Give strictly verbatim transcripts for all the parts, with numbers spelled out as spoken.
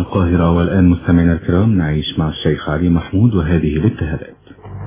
القاهرة. والآن مستمعينا الكرام نعيش مع الشيخ علي محمود وهذه الابتهالات.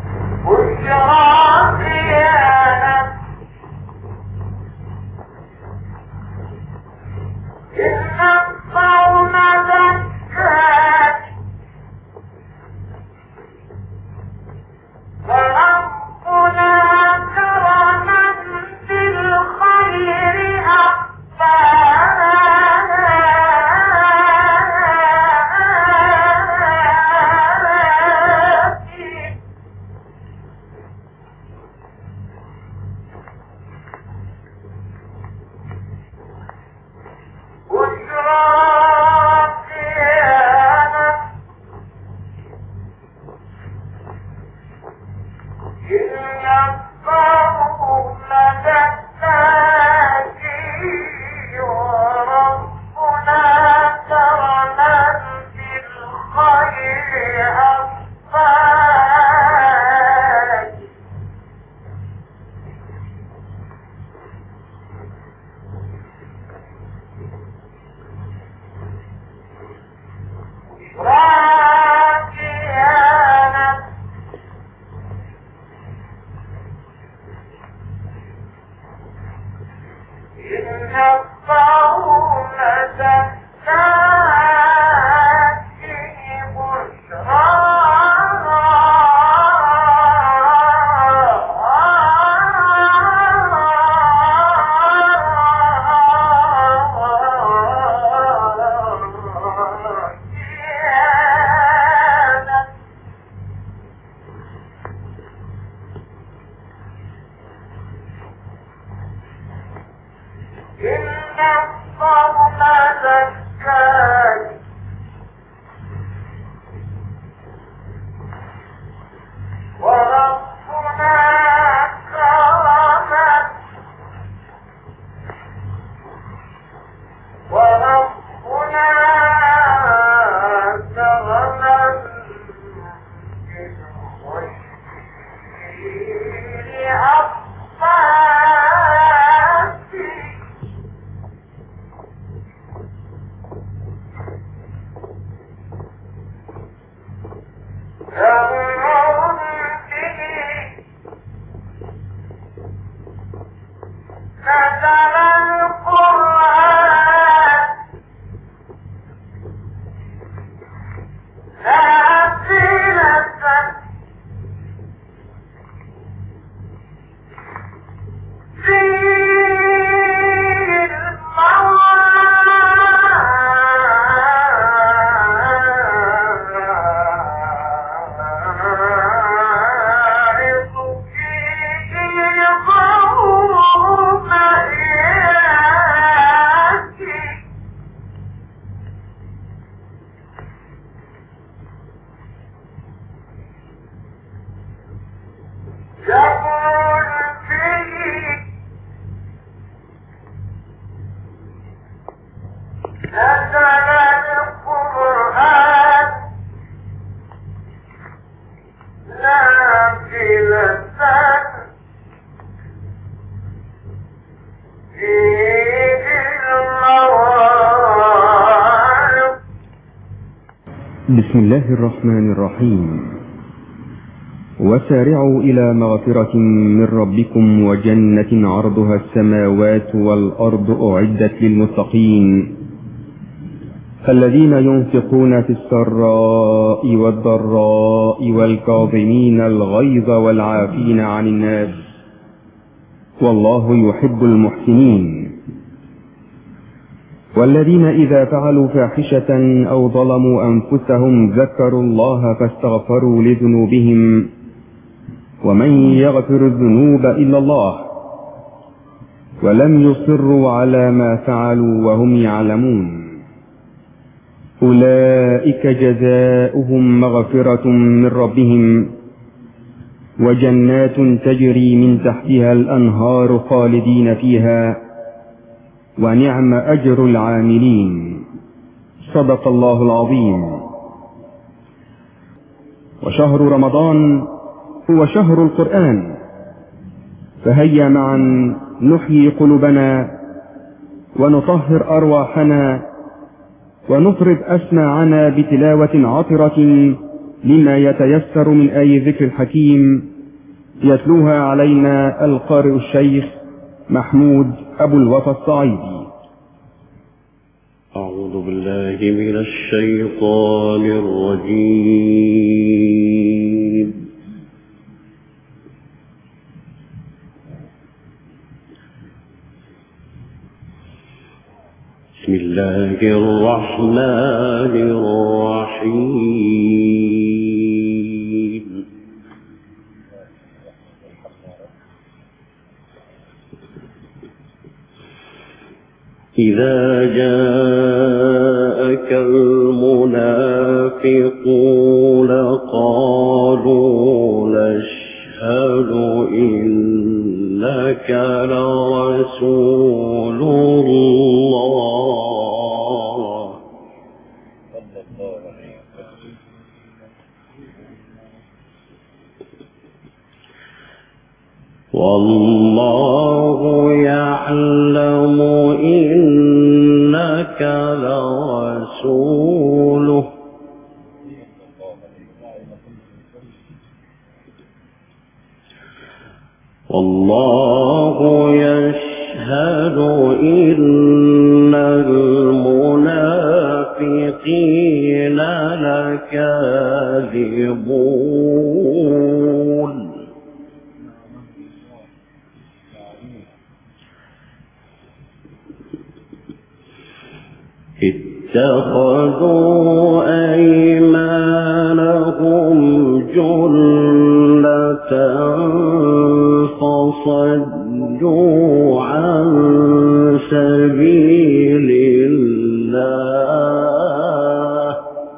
بسم الله الرحمن الرحيم. وسارعوا إلى مغفرة من ربكم وجنة عرضها السماوات والأرض أعدت للمتقين الذين ينفقون في السراء والضراء والكاظمين الغيظ والعافين عن الناس والله يحب المحسنين. والذين إذا فعلوا فاحشة أو ظلموا أنفسهم ذكروا الله فاستغفروا لذنوبهم ومن يغفر الذنوب إلا الله ولم يصروا على ما فعلوا وهم يعلمون أولئك جزاؤهم مغفرة من ربهم وجنات تجري من تحتها الأنهار خالدين فيها ونعم أجر العاملين. صدق الله العظيم. وشهر رمضان هو شهر القرآن، فهيا معا نحيي قلوبنا ونطهر أرواحنا ونفرد أسماعنا بتلاوة عطرة لما يتيسر من آي ذكر الحكيم، يتلوها علينا القارئ الشيخ محمود أبو الوفا الصعيدي. أعوذ بالله من الشيطان الرجيم. بسم الله الرحمن الرحيم. إذا جاءك المنافقون قالوا نشهد إنك لرسول الله والله يعلم إنك لرسوله والله يشهد إن المنافقين لكاذبون. اتخذوا أيمانهم جنة فصدوا عن سبيل الله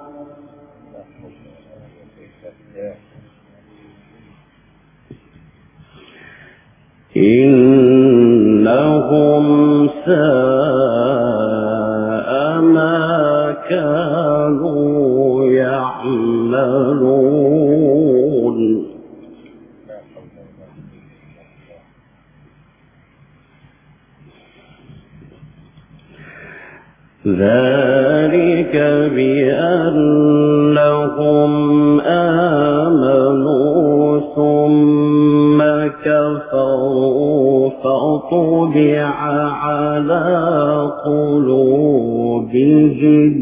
إنهم ساء ما كانوا يعملون. ذلك بأنهم آمنوا ثم كفروا فطبع على قلوبهم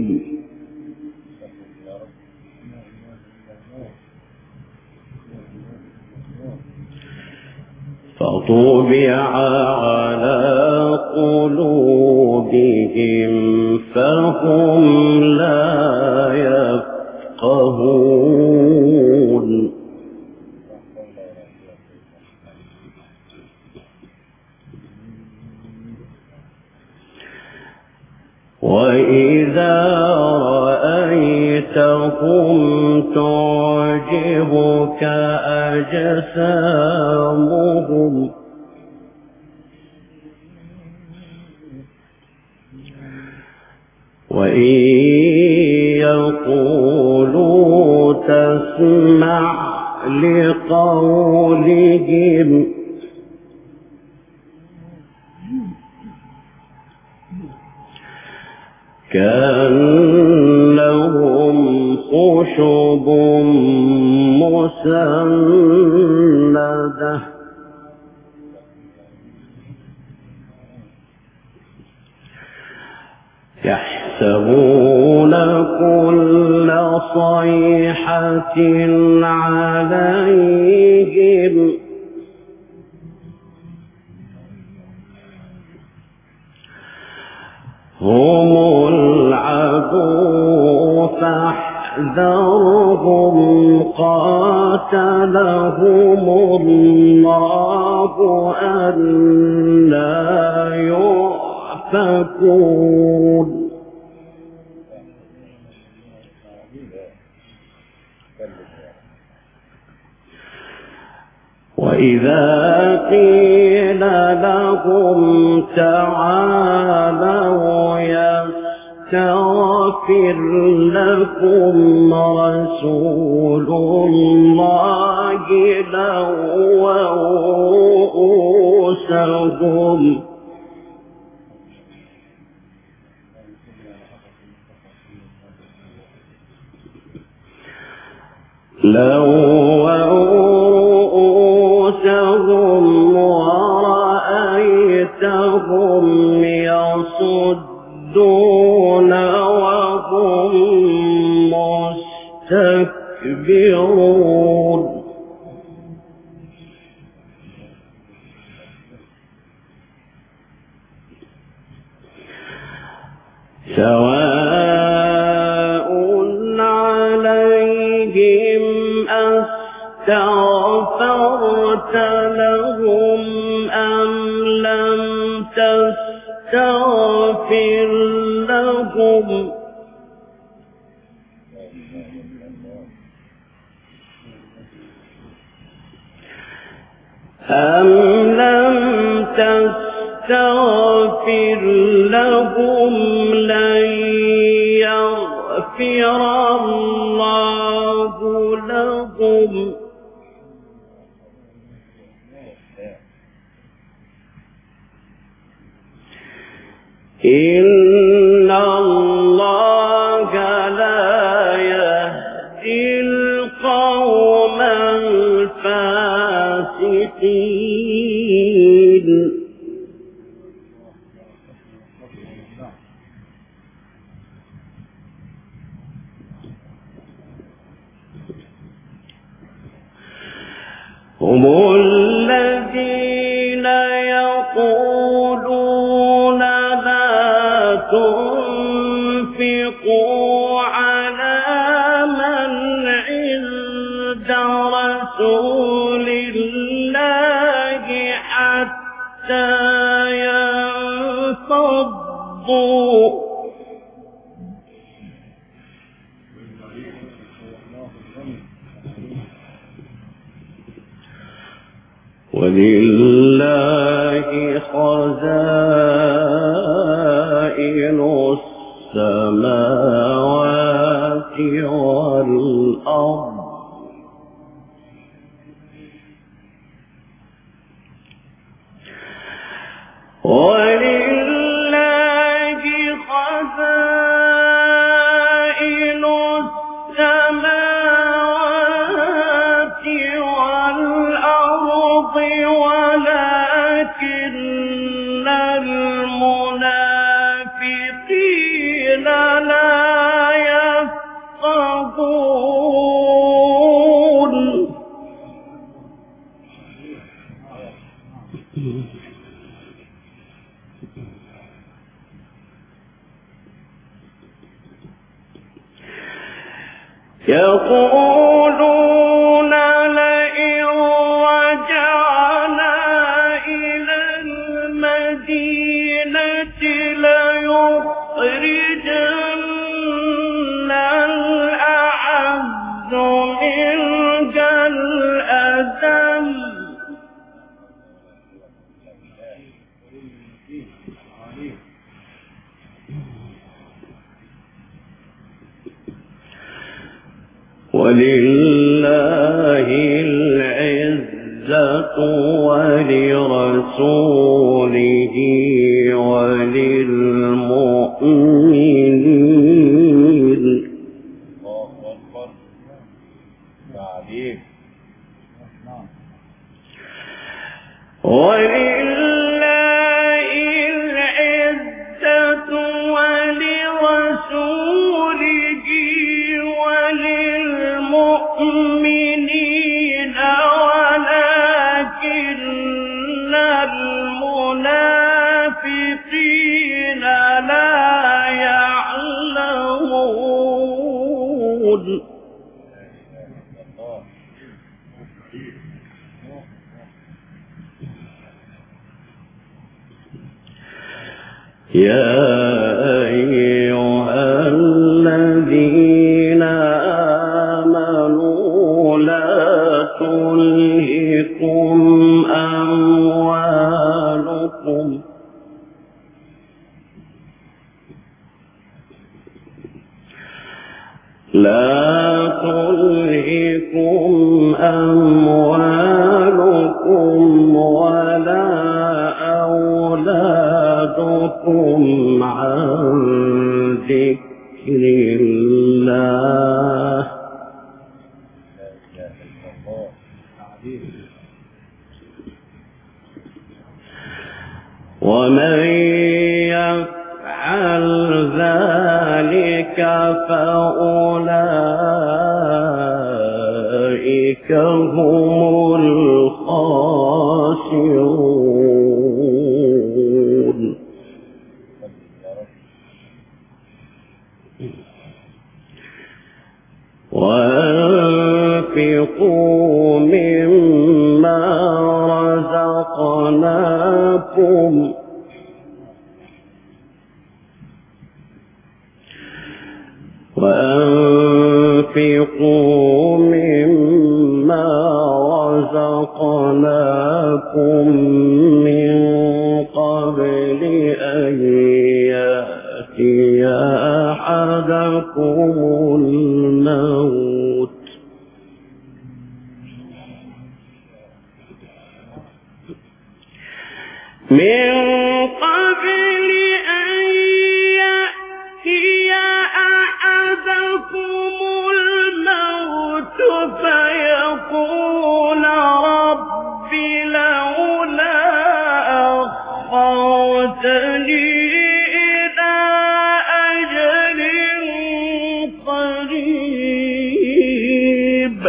فطبع على قلوبهم فهم لا يفقهون. وإذا رأيتهم تعجبك أجسامهم وإن يقولوا تسمع لقولهم كأنهم خشب مسندة يحسبون كل صيحة عليهم هم العدو فاحذرهم قاتلهم الله أنى يؤفكون. وإذا قيل لهم تعالوا يستغفر لكم رسول الله لووا رؤوسهم لووا رؤوسهم ورأيتهم يصدون وهم مستكبرون سواء عليهم أستغفرت لهم أم لم تستغفر لهم أم لم تستغفر لهم لن يغفر الله لهم إن الله لا يهدي القوم الفاسقين هم الذين يقولون لا تنفقوا على من عند رسول الله حتى ينفضوا ولله خزائن السماوات والأرض ولله خزائن السماوات والأرض ولكن المنافقين لا يفقهون يقولون لئن رجعنا إلى المدينة ليخرجن الأعز منها الأذل ولله العزة ولرسوله وللمؤمنين ولله العزة ولرسوله وللمؤمنين ولكن المنافقين لا يعلمون يا أيها الذين آمنوا لا تلهكم أموالكم لا تلهكم أموالكم ولا أولادكم عن ذكر الله ومن يفعل ذلك فأولئك هم الخاسرون. وأنفقوا مما رزقناكم وأنفقوا مما رزقناكم من قبل أن يأتي أحدكم الموت من قبل أن يأتي أحدكم الموت فيقول رب لولا أخرتني إلى أجل قريب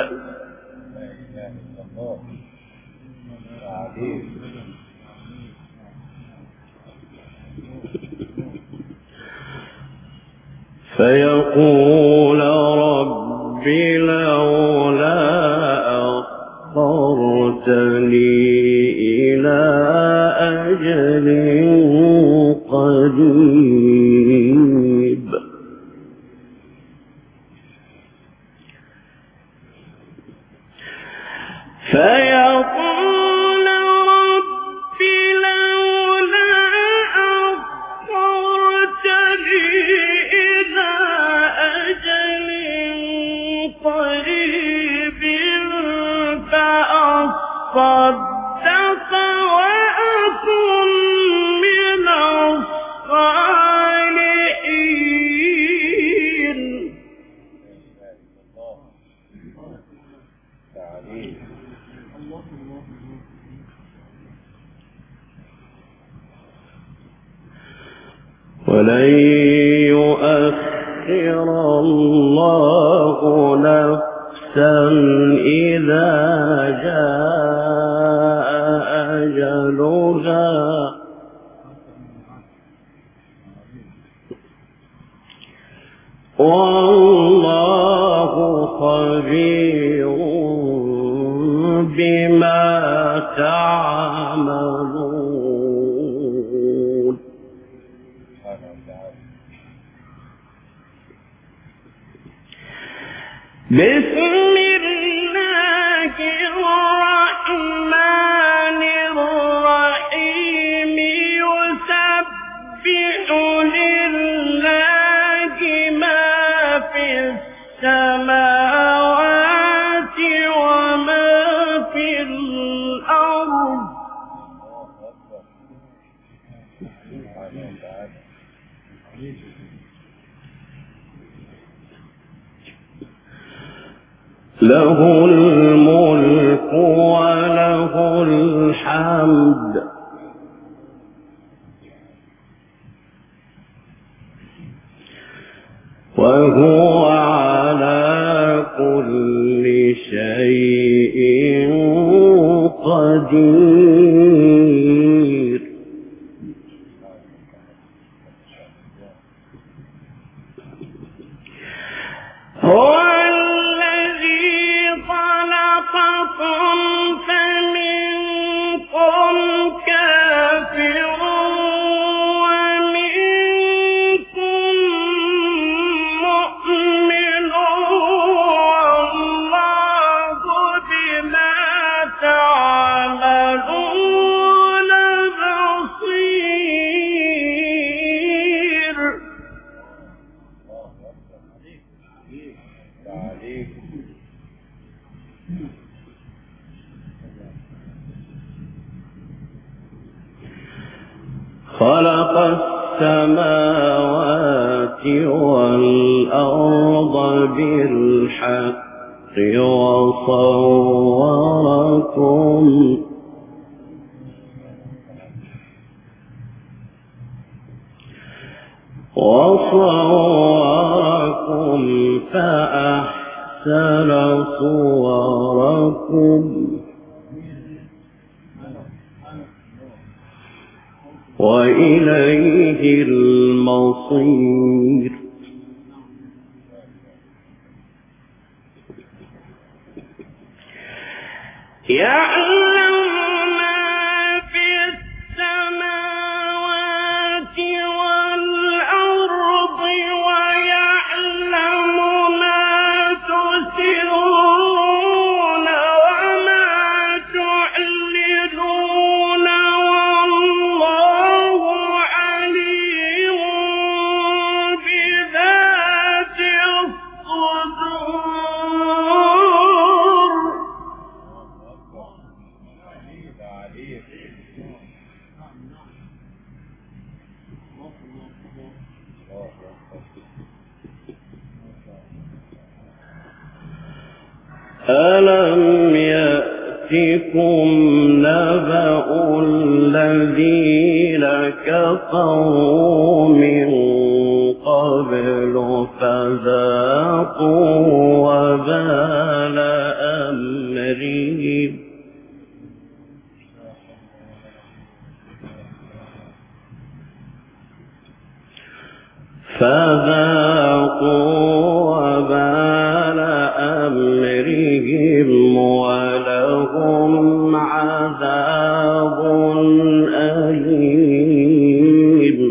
فيقول رب لولا أخرتني إلى أجل قريب فيقول رب لولا أخرتني إلى أجل قريب فأصدق وأكن من الصالحين. ولن يؤخر الله نفسا إذا جاء أجلها والله خبير بما تعملون. بسم الله الرحمن الرحيم يسبح لله ما في السماوات وما في الأرض له الملك وله الحمد وهو على كل شيء قدير. هو الذي خلقكم فمنكم كافر ومنكم مؤمن والله بما تعملون بصير. خلق السماوات والأرض بالحق وصوركم وصوركم فأحسن صوركم وإليه المصير. يعلم ما في السماوات والأرض ويعلم ما تسرون وما تعلنون والله عليم بذات الصدور. ألم يأتكم نبأ الذين كفروا من قبل فذاقوا وبال أمرهم فذاقوا وبال أمرهم ولهم عذاب أليم.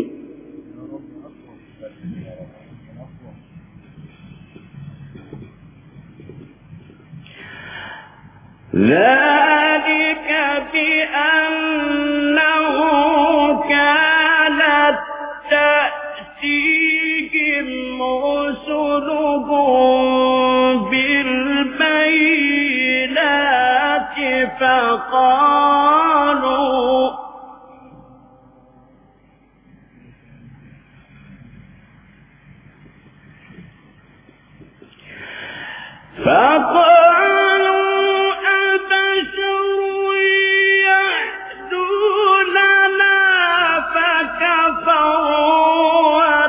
ذلك بأنه كانت تأتيهم رسلهم بالبينات فقالوا فقالوا أبشر يهدوننا فكفروا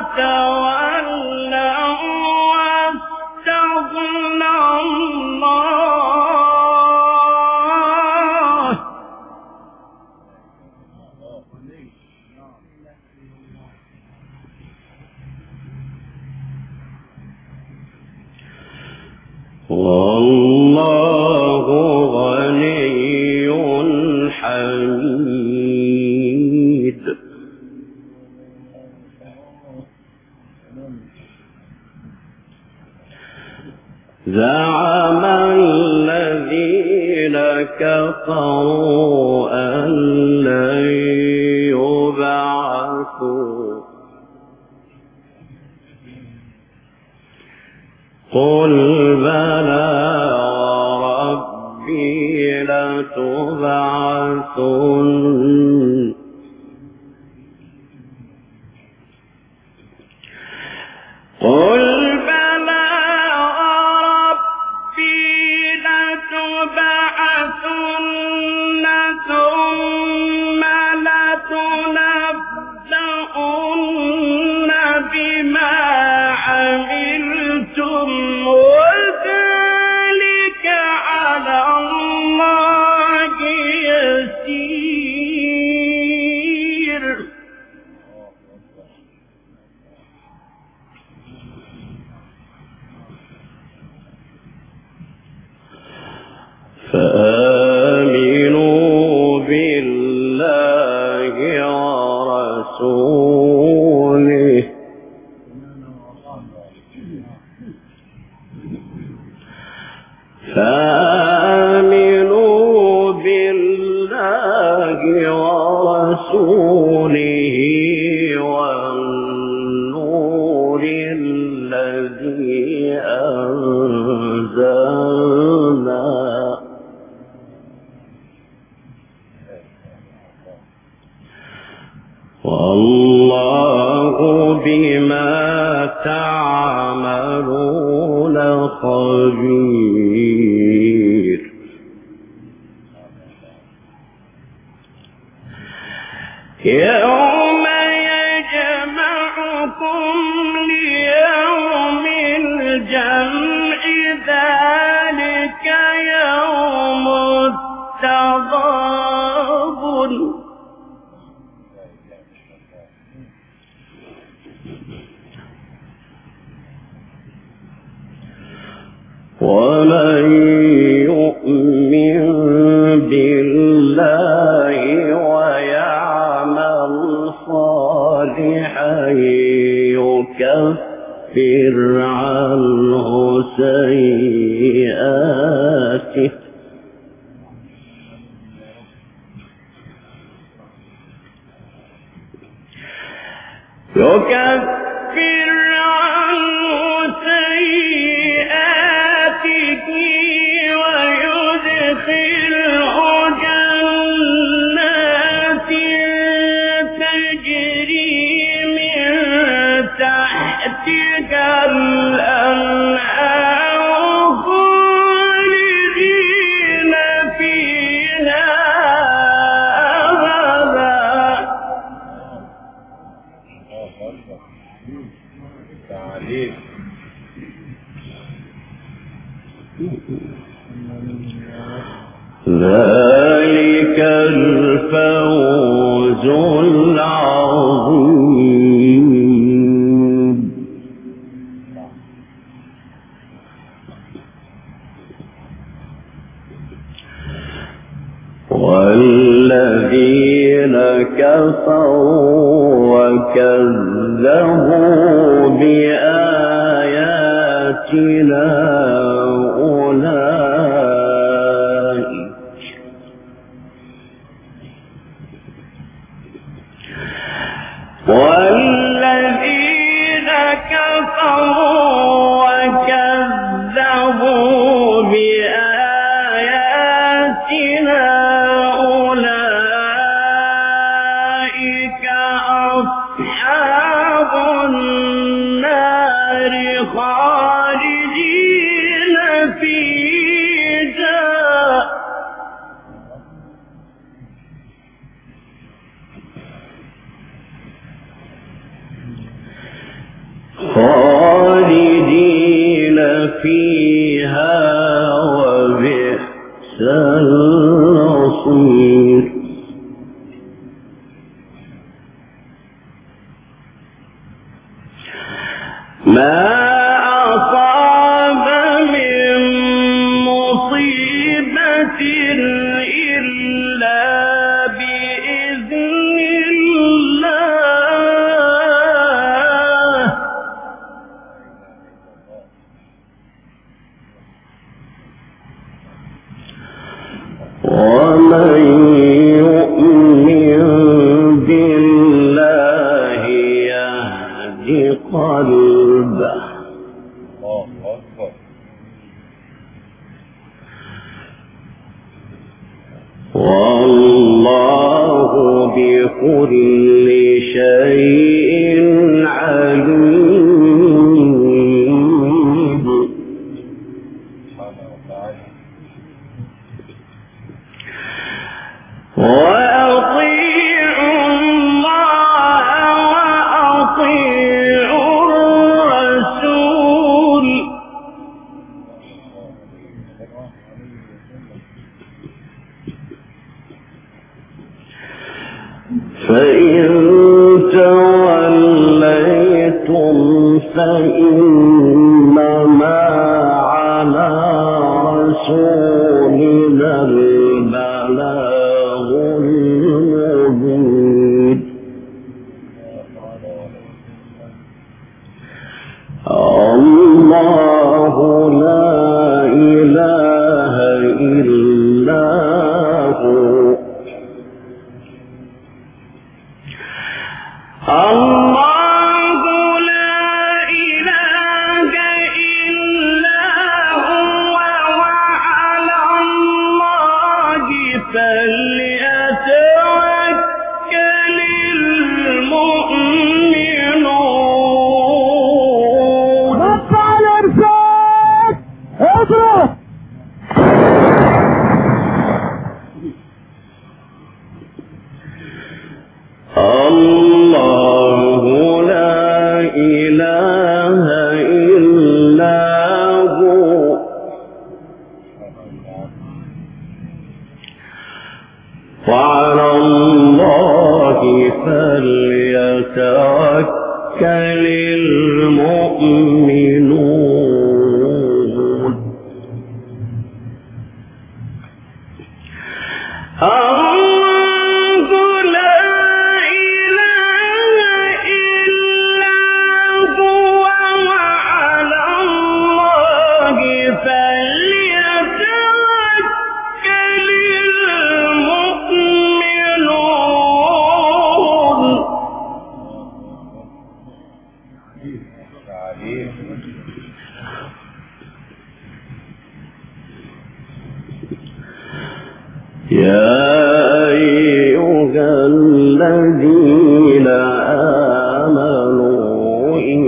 وتولوا واستغنى الله. والله غني حميد. زعم الذين كفروا أن لن يبعثوا قل بلى ربي لتبعثن قل بلى ربي لتبعثن ثم لتنبؤن بما عملتم وذلك على الله يسير. فآمنوا بالله ورسوله فآمنوا بالله ورسوله والنور الذي أنزلنا والله بما تعملون خبير. يوم يجمعكم ومن يؤمن بالله ويعمل صالحا يكفر عنه سيئاته يكفر عنه سيئاته ويدخله جنات تجري من تحتها الأنهار خالدين فيها ذلك الفوز العظيم. والذين كفروا وكذبوا بآياتنا والذين كفروا وكذبوا بآياتنا أولئك أصحاب النار خالدين فيها خالدين فيها وبئس المصير. ما أصاب من مصيبة إلا بإذن الله ومن يؤمن بالله يهد قلبه والله بكل شيء عليم. وأطيعوا الله وأطيعوا الرسول فإن توليتم فإنما على رسولنا البلاغ المبين. الله لا إله إلا هو الله لا إله إلا هو وعلى الله فليتوكل المؤمنون. رفع الإرسال اضرب. الله لا إله إلا هو وعلى الله فليتوكل المؤمنون. يا أيها الذين آمنوا إن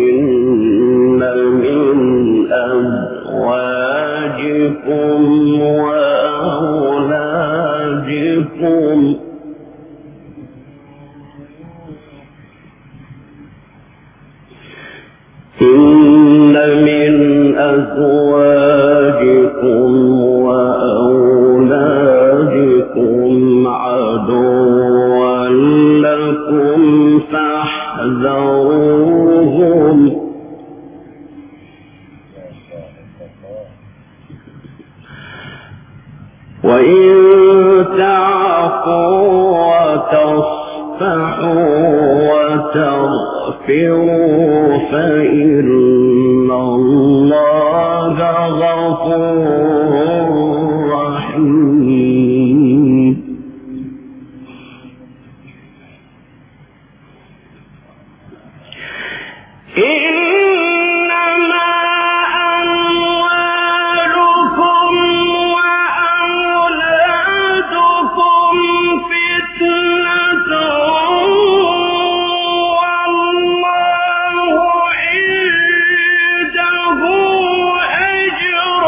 من أزواجكم وأولادكم إن من أزواجكم وأولادكم عدوا لكم فاحذروهم وإن تعفوا وتصفحوا وتغفروا فإن الله غفور رحيم. إنما أموالكم وأولادكم فتنة والله عنده أجر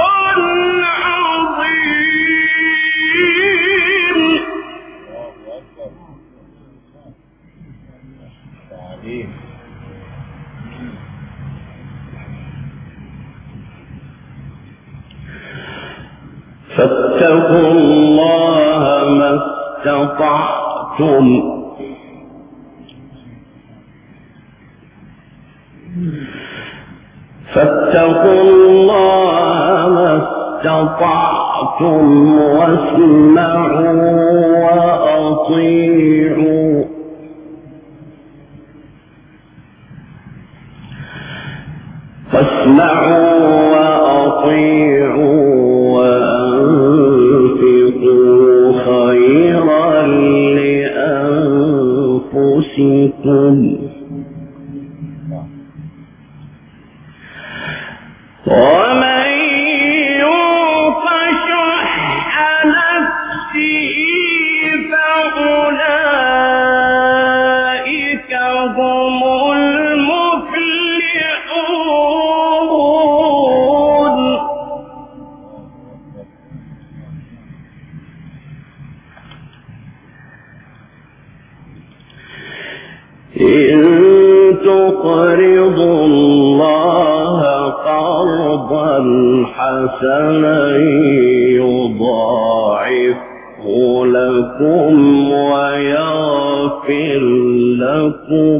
عظيم. فاتقوا الله ما استطعتم فاتقوا الله ما استطعتم واسمعوا وأطيعوا واسمعوا وأطيعوا وأنفقوا خيرا لأنفسكم ومن يوق شح نفسه فأولئك هم المفلحون. إن تقرضوا الله قرضا حسنا يضاعفه لكم ويغفر لكم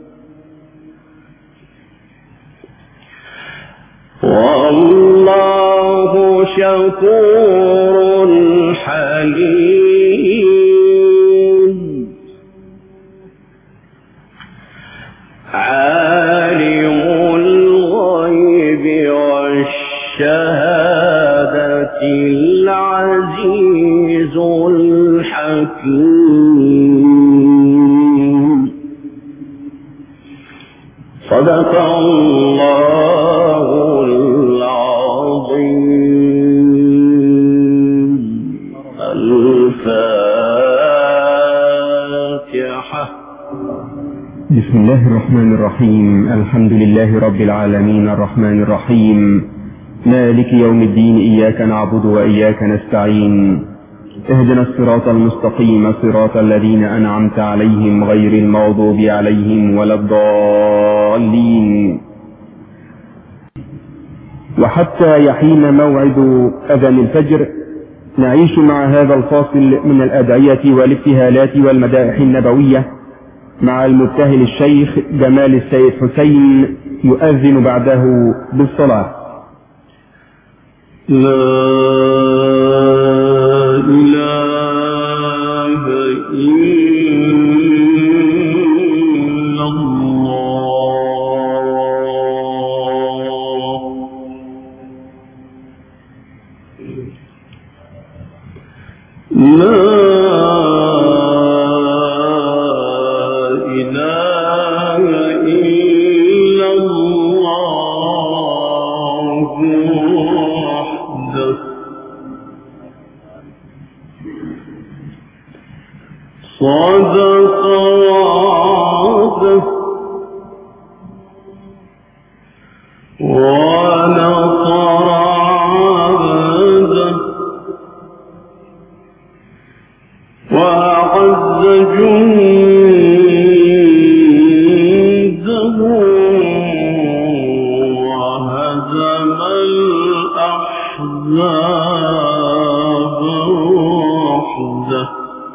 والله شكور حليم. عالم الغيب والشهادة العزيز الحكيم. صدق الله العظيم. الفاتحة. بسم الله الرحمن الرحيم. الحمد لله رب العالمين الرحمن الرحيم مالك يوم الدين. إياك نعبد وإياك نستعين. اهدنا الصراط المستقيم صراط الذين أنعمت عليهم غير المغضوب عليهم ولا الضالين. وحتى يحين موعد أذان الفجر نعيش مع هذا الفاصل من الأدعية والابتهالات والمدائح النبوية مع المبتهل الشيخ جمال السيد حسين يؤذن بعده بالصلاة. لا إله إلا الله. لا إله إلا الله. صدق وعده ونصر عبده وأعز جنده وهزم الأحزاب وحده.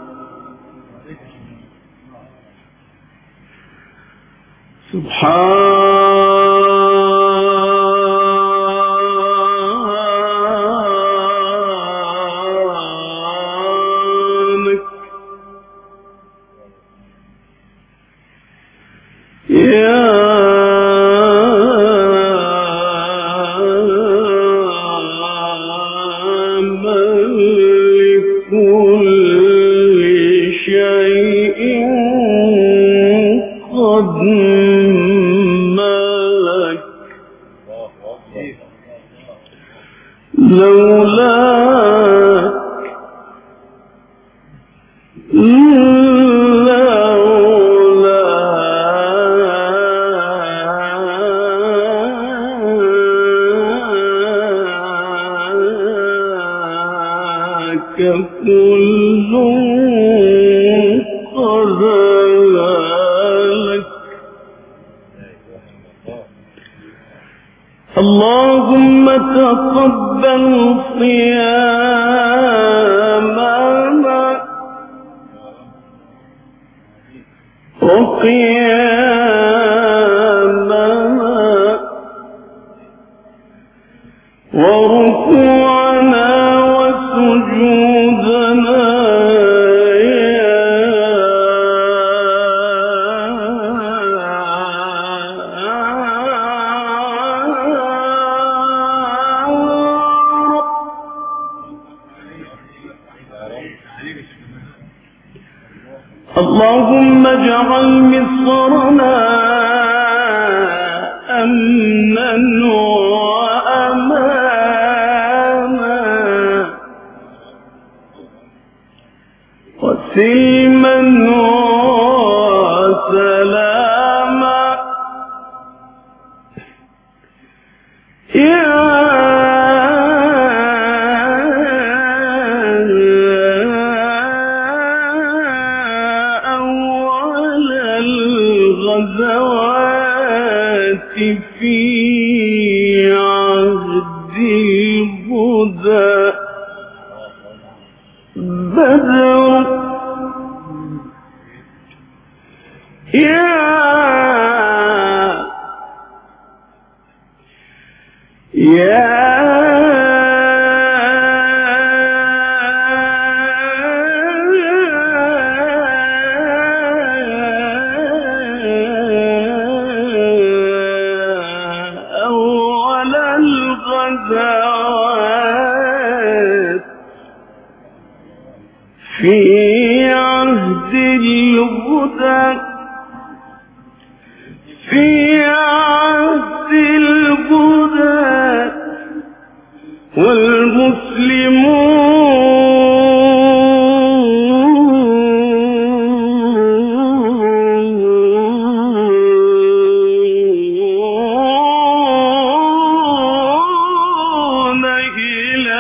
سبحانك يا ملك كل شيء قد ملك لولاك لولاك كل قد لك. اللهم تقبل صيامنا وقيامنا وركوعنا وسجودنا اللهم اجعل مصرنا أمنا وأمانا وسلما وسلاما يا الغزوات في عهد الهدى بدر يا يا في عهد الهدى في عهد الهدى والمسلمون إلى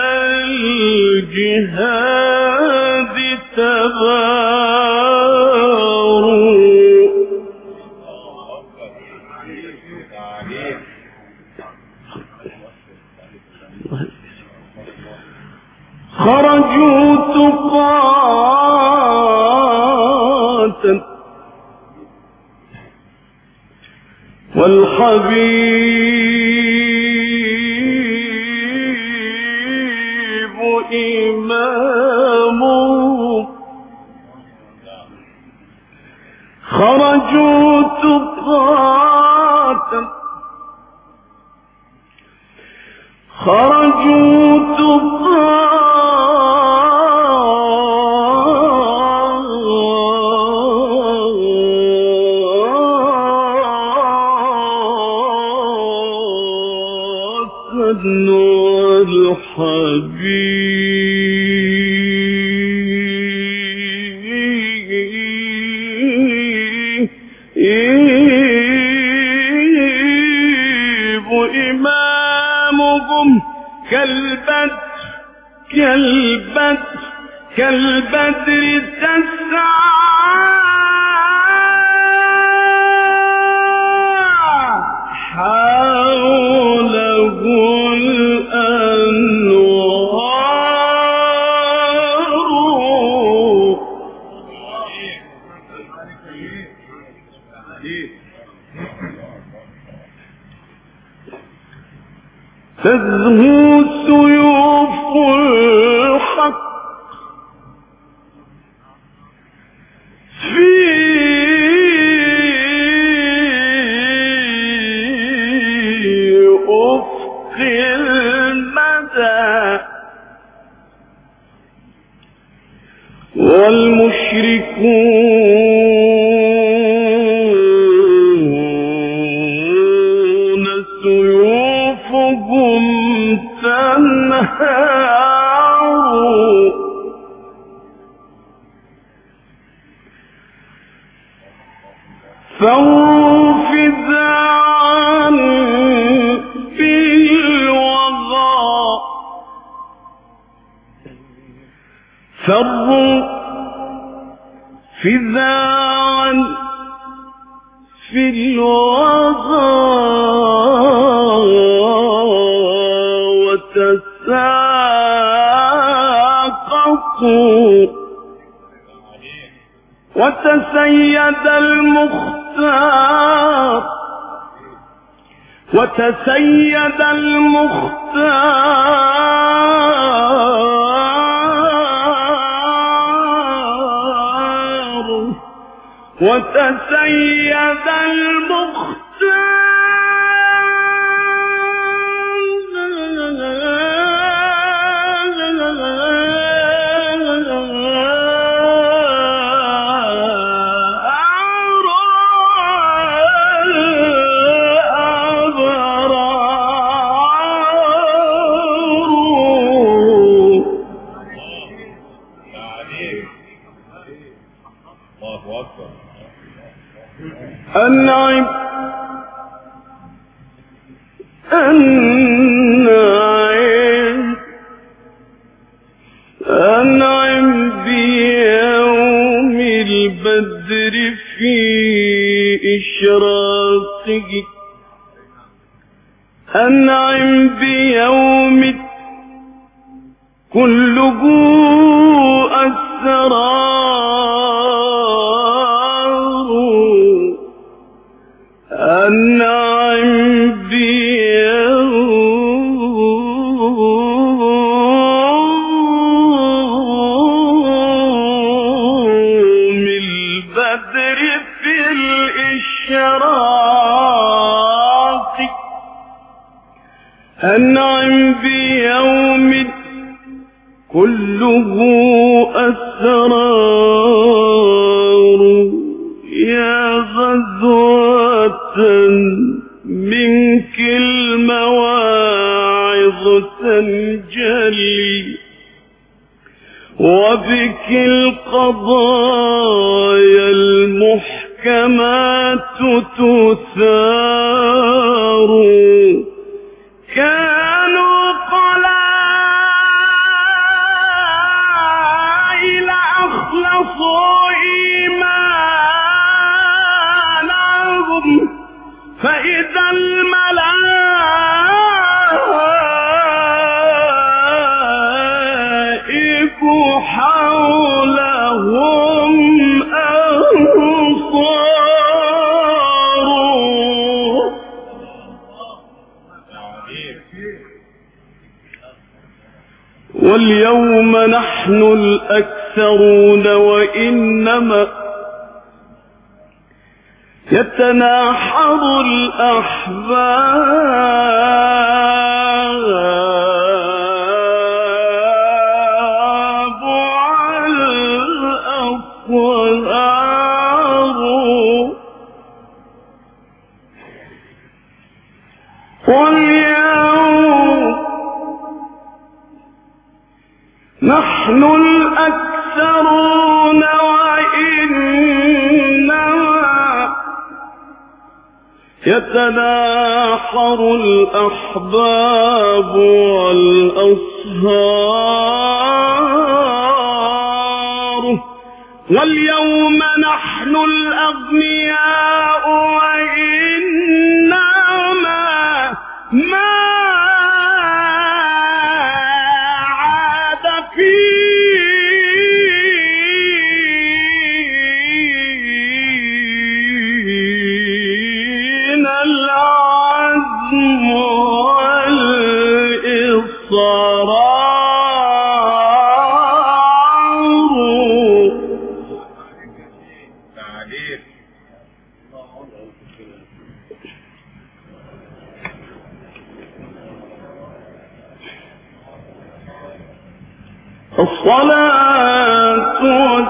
الجهاد تباروا. خرجوا تقاة والحبيب إمامه. خرجوا تقاة خرجوا تقاة والحبيب إمامهم كالبدر كالبدر كالبدر تسعى حوله الأنوار تزهو سيوف الحق في أفق المدى والمشركون سيوفهم تنهار فانفزعا بالوغى فروا فزاعا في الوغى وتساقطوا وتسيد المختار وتسيد المختار وتسيد أنعم أنعم أنعم بيوم البدر في إشراقه أنعم بيوم كله أسرار أنعم بيوم البدر في الإشراق أنعم بيوم كله أسرار يا غزوة منك المواعظ تنجلي وبك القضايا المحكمات تثار كانوا قلائل أخلصوا إيمانهم فإذا الملائك حولهم أنصار واليوم نحن الأكثرون وإنما يتناحر الأحباب على الأطهار واليوم نحن الأكثرون وإنما يتناحر الأحباب والأصهار، واليوم نحن الأغنياء وإنما ما عاد فينا العزم والإصرار. الصلاة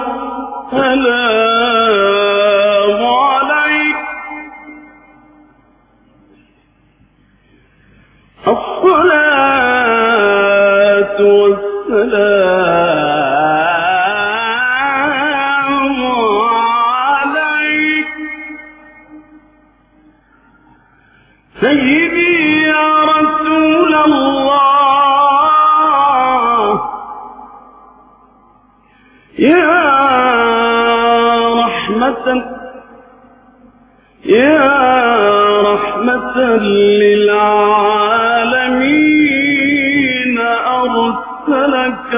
والسلام عليك، الصلاة والسلام عليك سيدي يا رسول الله، يا رحمة يا رحمة للعالمين أرسلك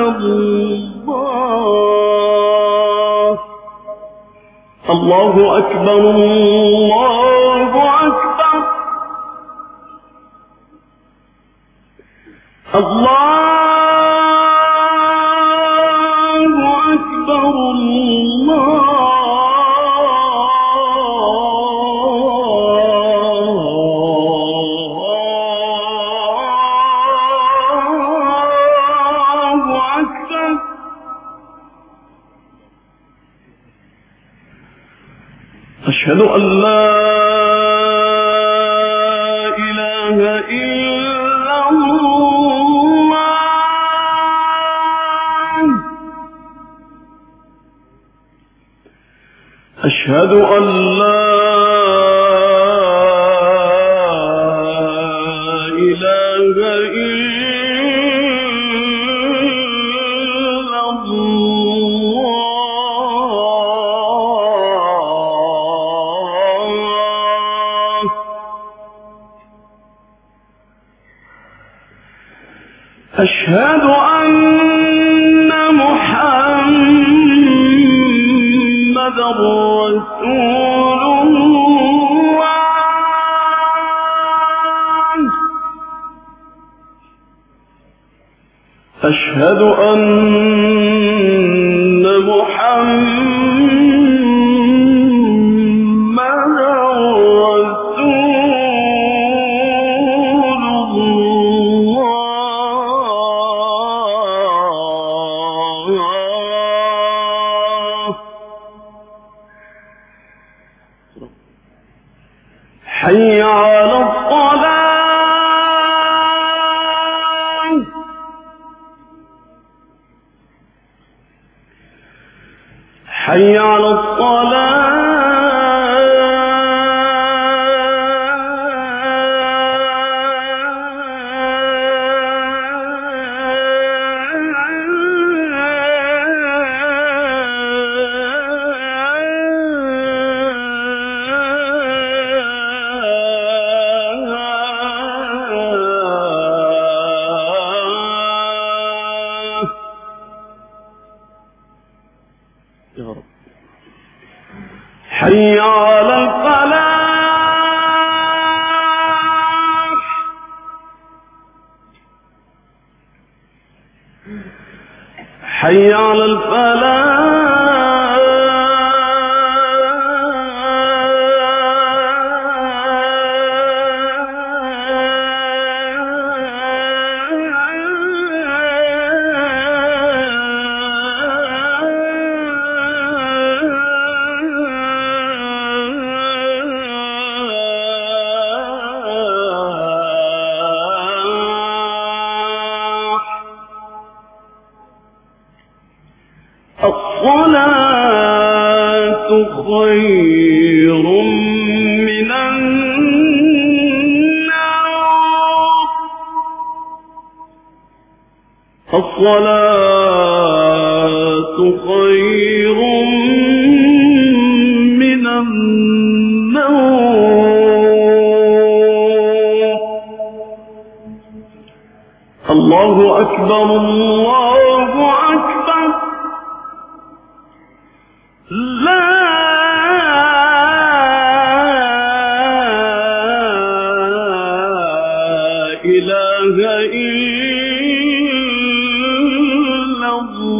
الله. الله أكبر الله أكبر الله أكبر الله أكبر. أشهد أن لا إله إلا الله، أشهد أن لا إله إلا الله. أشهد أن محمد رسول الله، أشهد أن محمد رسول الله. حي على الصلاة، حي على الصلاة. يا رب. حي على الفلاح، حي على الفلاح. الصلاة خير من النوم. الصلاة خير من النوم. الله أكبر الله أكبر. لا إله إلا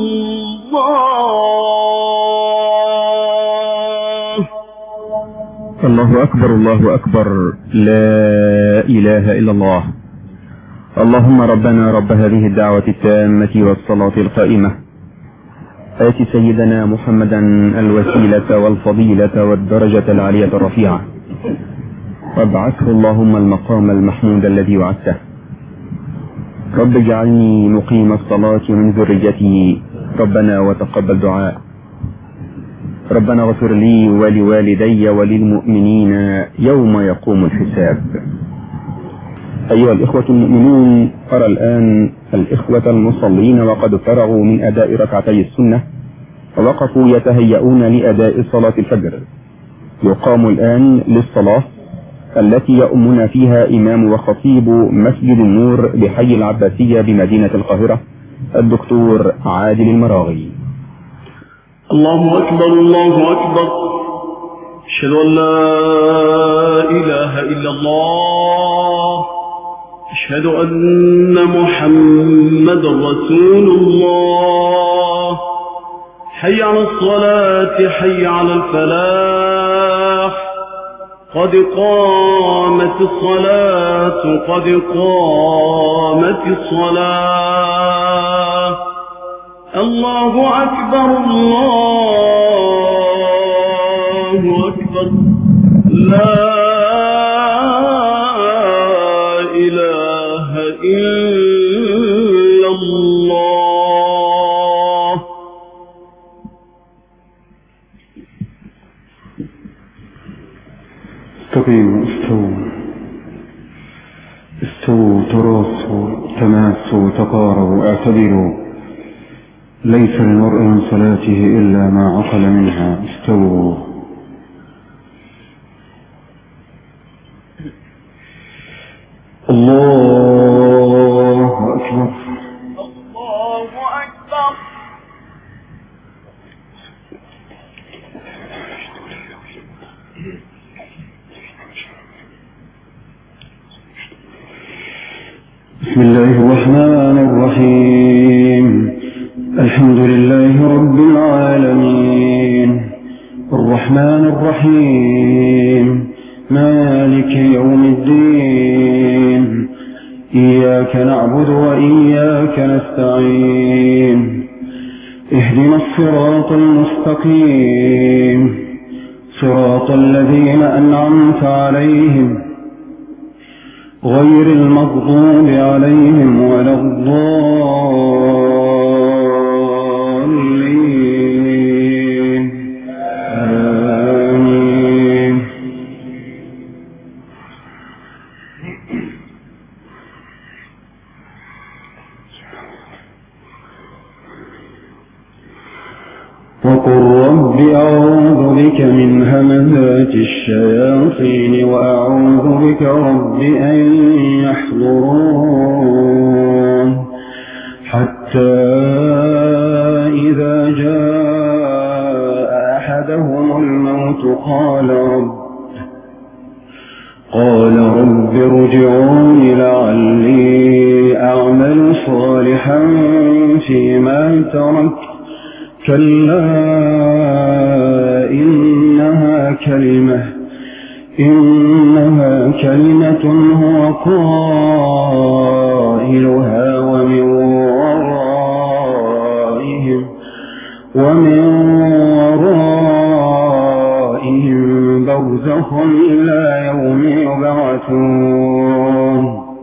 الله. الله أكبر الله أكبر. لا إله إلا الله. اللهم ربنا رب هذه الدعوة التامة والصلاة القائمة، آت سيدنا محمدا الوسيلة والفضيلة والدرجة العالية الرفيعة، وابعثه اللهم المقام المحمود الذي وعدته. رب اجعلني مقيم الصلاة من ذريتي، ربنا وتقبل دعاء. ربنا اغفر لي ولوالدي وللمؤمنين يوم يقوم الحساب. أيها الإخوة المؤمنون، أرى الآن الإخوة المصلين وقد فرغوا من أداء ركعتي السنة ووقفوا يتهيئون لأداء صلاة الفجر. يقام الآن للصلاة التي يؤمنا فيها إمام وخطيب مسجد النور بحي العباسية بمدينة القاهرة الدكتور عادل المراغي. الله أكبر الله أكبر. أشهد أن لا إله إلا الله. أشهد أن محمد رسول الله. حي على الصلاة حي على الفلاح. قد قامت الصلاة قد قامت الصلاة. الله أكبر الله أكبر. لا إله إلا الله. استقيموا استووا استووا تراصوا تماسوا تقاربوا اعتدلوا. ليس للمرء من صلاته إلا ما عقل منها. استووا. الله أكبر. الله أكبر. بسم الله الرحمن الرحيم. الحمد لله رب العالمين الرحمن الرحيم مالك يوم الدين. إياك نعبد وإياك نستعين. اهدنا الصراط المستقيم صراط الذين أنعمت عليهم غير المغضوب عليهم ولا الضالين. آمين. وقل رب أعوذ بك من همزات الشياطين وأعوذ بك رب أن يحضرون. حتى إذا جاء أحدهم الموت قال رب قال رب ارجعون لعلي أعمل صالحا فيما تركت. كلا إنها كلمة إنها كلمة هو قائلها ومن ورائهم ومن ورائهم برزخ إلى يوم يبعثون.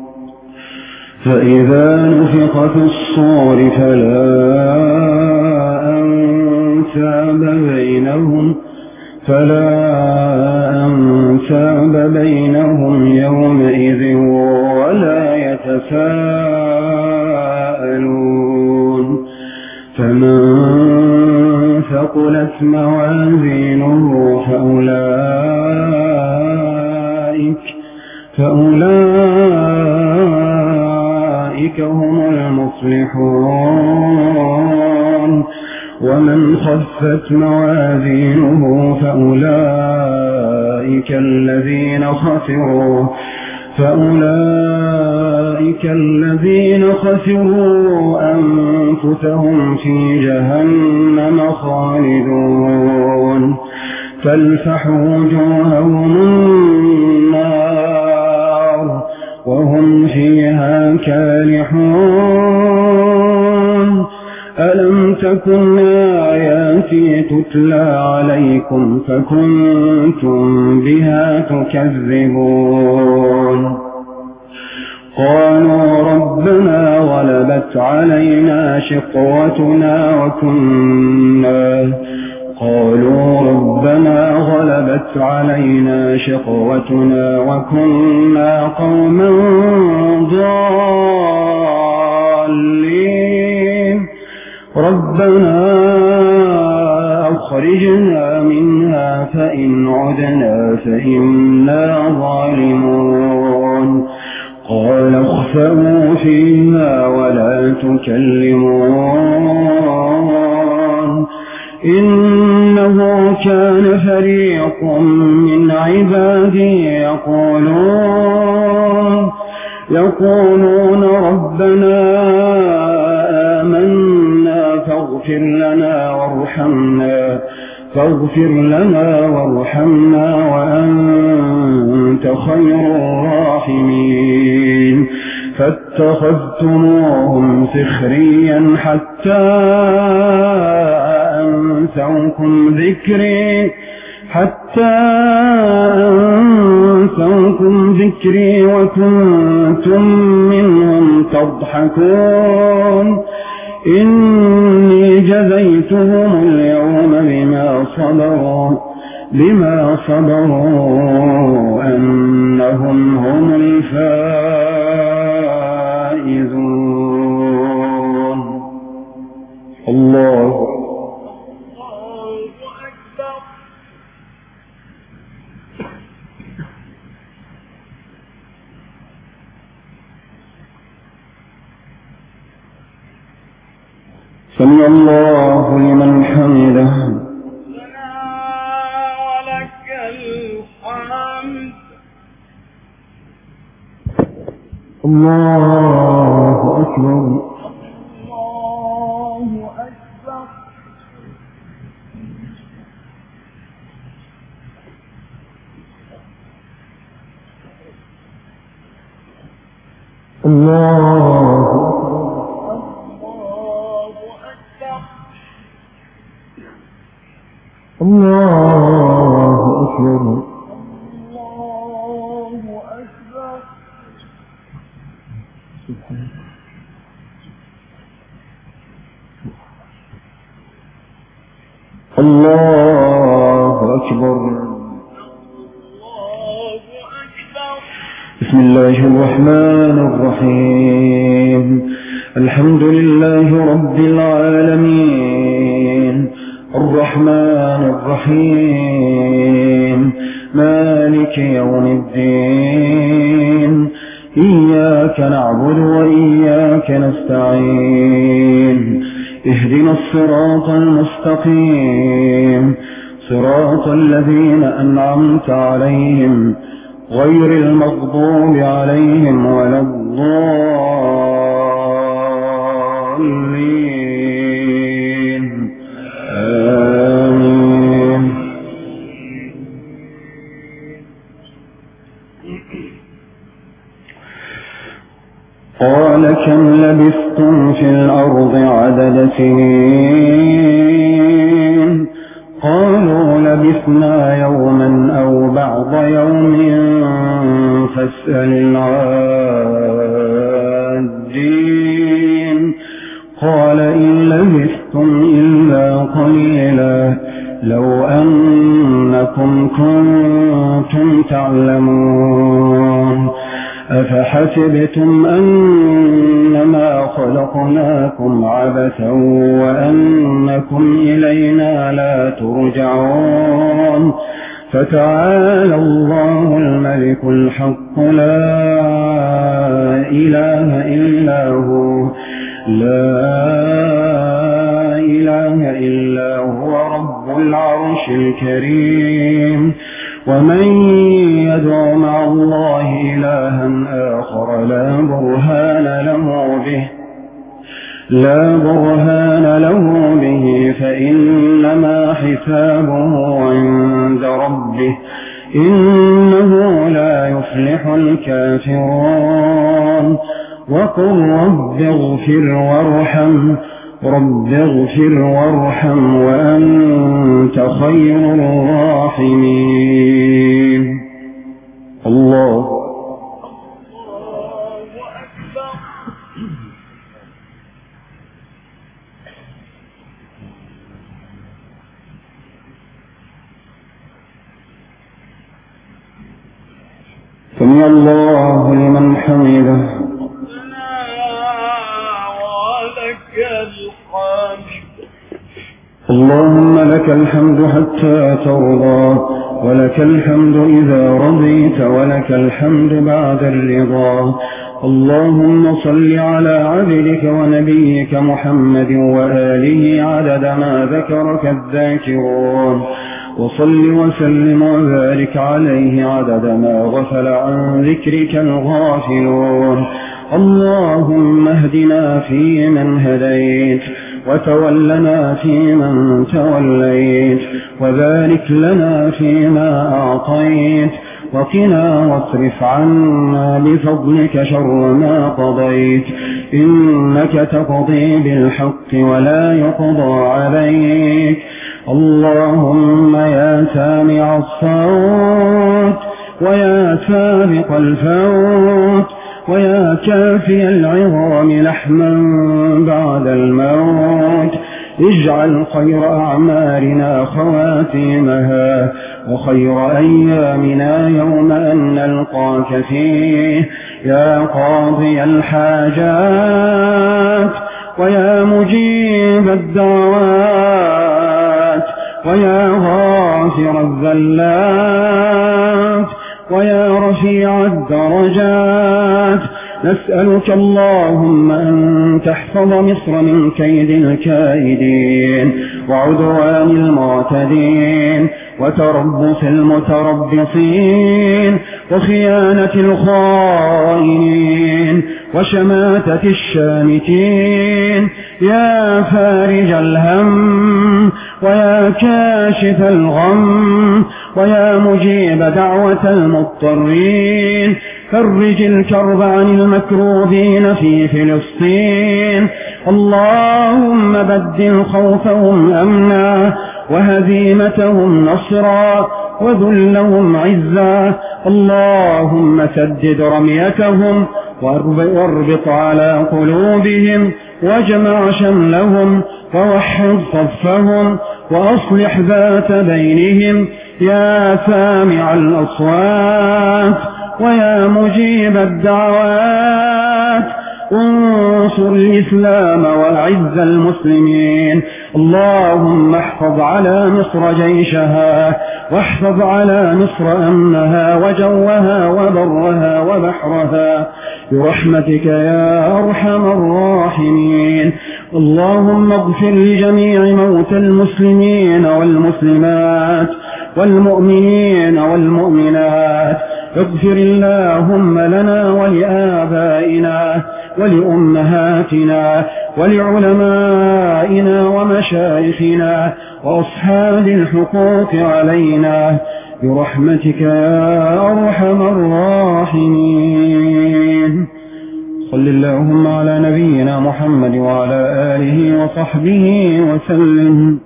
فإذا نفخ في الصور فلا أنساب بينهم فلا أنساب بينهم يومئذ ولا يتساءلون. ثقلت موازينه فأولئك فأولئك هم المفلحون ومن خفت موازينه فأولئك الذين خسروا فأولئك الذين خسروا أنفسهم في جهنم خالدون تلفح وجوههم النار وهم فيها كالحون ألم تكن آياتي تتلى عليكم فكنتم بها تكذبون قالوا ربنا غلبت علينا شقوتنا وكنا قالوا ربنا غلبت علينا شقوتنا وكنا قوما ضالين ربنا أخرجنا منها فإن عدنا فإنا ظالمون قال اخسئوا فيها ولا تكلمون إنه كان فريق من عبادي يقولون يقولون ربنا آمنا فاغفر لنا وارحمنا فاغفر لنا وارحمنا وأنت خير الراحمين فاتخذتموهم سخريا حتى أنسوكم ذكري حتى أنسوكم ذكري وكنتم منهم تضحكون إني جزيتهم اليوم بما صبروا بما صبروا أنهم هم الفائزون الله سمع الله لمن حمده ربنا ولك الحمد الله أكبر الله أكبر الله الله أكبر الله أكبر الله أكبر الله أكبر بسم الله الرحمن الرحيم الحمد لله رب العالمين الرحمن الرحيم مالك يوم الدين إياك نعبد وإياك نستعين اهدنا الصراط المستقيم صراط الذين أنعمت عليهم غير المغضوب عليهم ولا الضالين آمين قال كم لبثتم في الأرض عدد سنين قالوا لبثنا يوما أو بعض يوم فاسأل العادين قال إن لبثتم إلا قليلا لو أنكم كنتم تعلمون أفحسبتم أنما خلقناكم عبثا وأنكم إلينا لا ترجعون فتعالى الله الملك الحق لا إله إلا هو لا إله إلا هو رب العرش الكريم ومن يدع مع الله إلها آخر لا برهان له به لا برهان له به فإنما حسابه عند ربه إنه لا يفلح الكافرون وقل رب اغفر وارحم رب اغفر وارحم وأنت خير الراحمين. الله سمع الله لمن حمده اللهم لك الحمد حتى ترضى ولك الحمد إذا رضيت ولك الحمد بعد الرضا. اللهم صل على عبدك ونبيك محمد وآله عدد ما ذكرك الذاكرون وصل وسلم وبارك عليه عدد ما غفل عن ذكرك الغافلون. اللهم اهدنا فيمن هديت وتولنا فيمن توليت وبارك لنا فيما أعطيت وقنا واصرف عنا بفضلك شر ما قضيت إنك تقضي بالحق ولا يقضى عليك. اللهم يا سامع الصوت ويا سابق الفوت ويا كافي العظام لحما بعد الموت اجعل خير أعمالنا خواتيمها وخير أيامنا يوم أن نلقاك فيه يا قاضي الحاجات ويا مجيب الدعوات ويا غافر الذلات ويا رفيع الدرجات. نسألك اللهم أن تحفظ مصر من كيد الكائدين وعدوان المعتدين وتربص المتربصين وخيانة الخائنين وشماتة الشامتين يا فارج الهم ويا كاشف الغم ويا مجيب دعوة المضطرين فرج الكرب عن المكروبين في فلسطين. اللهم بدل خوفهم أمنا وهزيمتهم نصرا وذلهم عزا. اللهم سدد رميتهم واربط على قلوبهم واجمع شملهم ووحد صفهم وأصلح ذات بينهم يا سامع الأصوات ويا مجيب الدعوات. انصر الإسلام وأعز المسلمين. اللهم احفظ على مصر جيشها واحفظ على مصر أمنها وجوها وبرها وبحرها برحمتك يا أرحم الراحمين. اللهم اغفر لجميع موتى المسلمين والمسلمات والمؤمنين والمؤمنات. اغفر اللهم لنا ولآبائنا ولأمهاتنا ولعلمائنا ومشايخنا وأصحاب الحقوق علينا برحمتك يا أرحم الراحمين. صل اللهم على نبينا محمد وعلى آله وصحبه وسلم.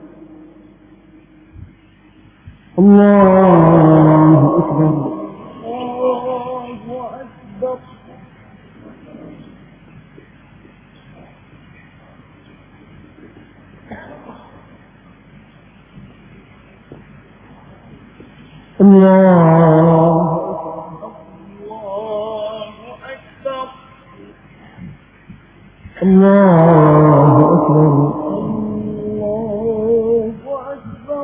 الله أكبر. الله الله أكبر. الله أكبر.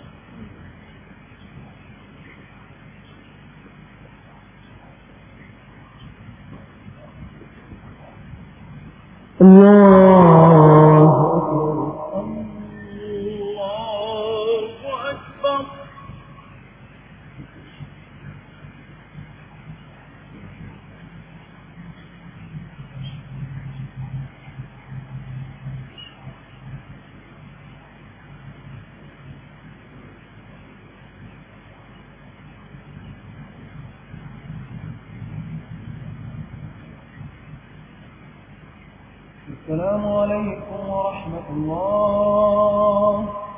الله أكبر. السلام عليكم ورحمة الله.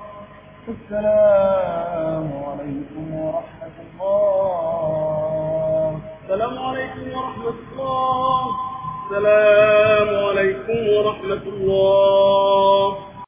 السلام عليكم ورحمة الله. السلام عليكم ورحمة الله. السلام عليكم ورحمة الله.